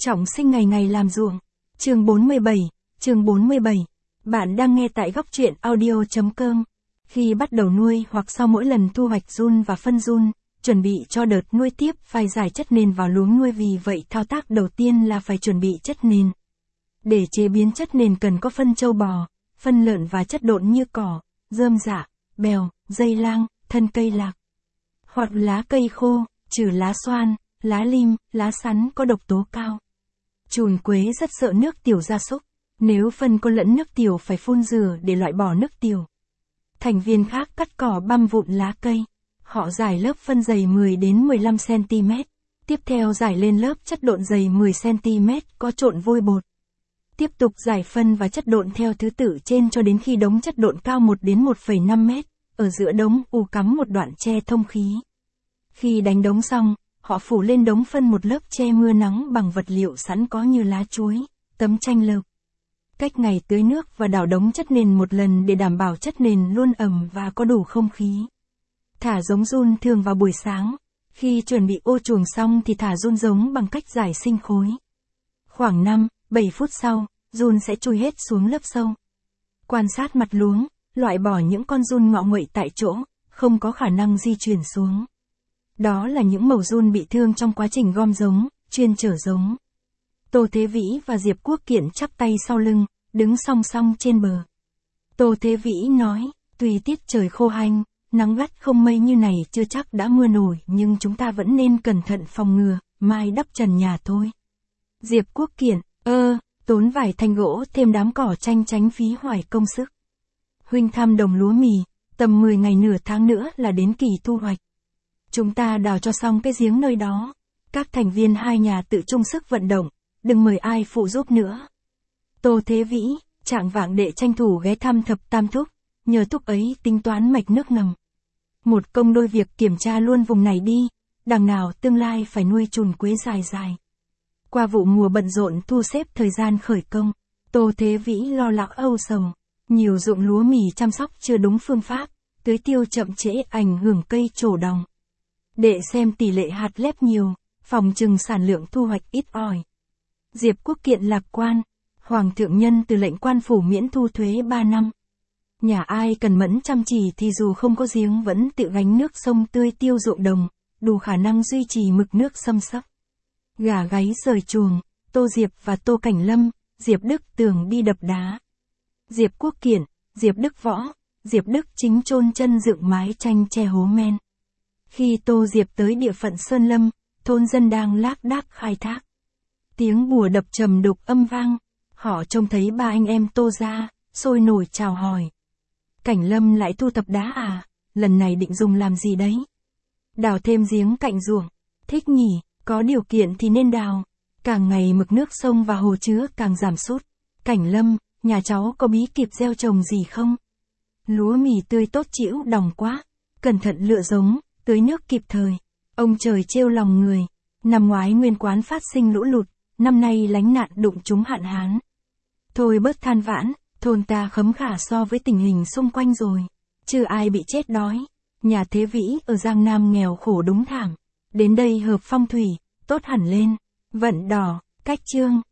Trọng sinh ngày ngày làm ruộng. Chương 47. Bạn đang nghe tại góc truyện audio.com. Khi bắt đầu nuôi hoặc sau mỗi lần thu hoạch giun và phân giun, chuẩn bị cho đợt nuôi tiếp phải rải chất nền vào luống nuôi, vì vậy thao tác đầu tiên là phải chuẩn bị chất nền. Để chế biến chất nền cần có phân trâu bò, phân lợn và chất độn như cỏ, rơm rạ, bèo, dây lang, thân cây lạc. Hoặc lá cây khô, trừ lá xoan, lá lim, lá sắn có độc tố cao. Trùn quế rất sợ nước tiểu gia súc, nếu phân có lẫn nước tiểu phải phun rửa để loại bỏ nước tiểu. Thành viên khác cắt cỏ băm vụn lá cây. Họ rải lớp phân dày 10 đến 15 cm. Tiếp theo rải lên lớp chất độn dày 10 cm có trộn vôi bột. Tiếp tục rải phân và chất độn theo thứ tự trên cho đến khi đống chất độn cao 1 đến 1,5 mét. Ở giữa đống cắm một đoạn tre thông khí. Khi đánh đống xong, họ phủ lên đống phân một lớp che mưa nắng bằng vật liệu sẵn có như lá chuối, tấm tranh lợp. Cách ngày tưới nước và đảo đống chất nền một lần để đảm bảo chất nền luôn ẩm và có đủ không khí. Thả giống giun thường vào buổi sáng. Khi chuẩn bị ô chuồng xong thì thả giun giống bằng cách rải sinh khối. Khoảng 5-7 phút sau, giun sẽ chui hết xuống lớp sâu. Quan sát mặt luống, loại bỏ những con giun ngọ nguậy tại chỗ, không có khả năng di chuyển xuống. Đó là những mẩu giun bị thương trong quá trình gom giống, chuyên chở giống. Tô Thế Vĩ và Diệp Quốc Kiện chắp tay sau lưng, đứng song song trên bờ. Tô Thế Vĩ nói, tuy tiết trời khô hanh, nắng gắt không mây như này chưa chắc đã mưa nổi, nhưng chúng ta vẫn nên cẩn thận phòng ngừa, mai đắp trần nhà thôi. Diệp Quốc Kiện, tốn vài thanh gỗ thêm đám cỏ tranh tránh phí hoài công sức. Huynh thăm đồng lúa mì, tầm 10 ngày nửa tháng nữa là đến kỳ thu hoạch. Chúng ta đào cho xong cái giếng nơi đó. Các thành viên hai nhà tự chung sức vận động, đừng mời ai phụ giúp nữa. Tô Thế Vĩ, trạng vạng đệ tranh thủ ghé thăm Thập Tam Thúc, nhờ thúc ấy tính toán mạch nước ngầm. Một công đôi việc kiểm tra luôn vùng này đi, đằng nào tương lai phải nuôi trùn quế dài dài. Qua vụ mùa bận rộn thu xếp thời gian khởi công, Tô Thế Vĩ lo lắng âu sầu. Nhiều ruộng lúa mì chăm sóc chưa đúng phương pháp, tưới tiêu chậm trễ ảnh hưởng cây trổ đồng. Đệ xem tỷ lệ hạt lép nhiều, phòng chừng sản lượng thu hoạch ít ỏi. Diệp Quốc Kiện lạc quan, Hoàng thượng nhân từ lệnh quan phủ miễn thu thuế 3 năm. Nhà ai cần mẫn chăm chỉ thì dù không có giếng vẫn tự gánh nước sông tưới tiêu ruộng đồng, đủ khả năng duy trì mực nước xâm xấp. Gà gáy rời chuồng, Tô Diệp và Tô Cảnh Lâm, Diệp Đức Tường đi đập đá. Diệp Quốc Kiện, Diệp Đức Võ, Diệp Đức Chính chôn chân dựng mái tranh che hố men. Khi Tô Diệp tới địa phận Sơn Lâm, thôn dân đang lác đác khai thác. Tiếng bùa đập trầm đục âm vang, họ trông thấy ba anh em Tô ra, sôi nổi chào hỏi. Cảnh Lâm lại thu thập đá à, lần này định dùng làm gì đấy? Đào thêm giếng cạnh ruộng, thích nhỉ, có điều kiện thì nên đào. Càng ngày mực nước sông và hồ chứa càng giảm sút. Cảnh Lâm, nhà cháu có bí kịp gieo trồng gì không? Lúa mì tươi tốt chĩu đồng quá, cẩn thận lựa giống, tưới nước kịp thời. Ông trời trêu lòng người. Năm ngoái nguyên quán phát sinh lũ lụt, năm nay lánh nạn đụng trúng hạn hán. Thôi bớt than vãn, thôn ta khấm khả so với tình hình xung quanh rồi. Chưa ai bị chết đói. Nhà Thế Vĩ ở Giang Nam nghèo khổ đúng thảm. Đến đây hợp phong thủy, tốt hẳn lên. Vận đỏ, cách chương.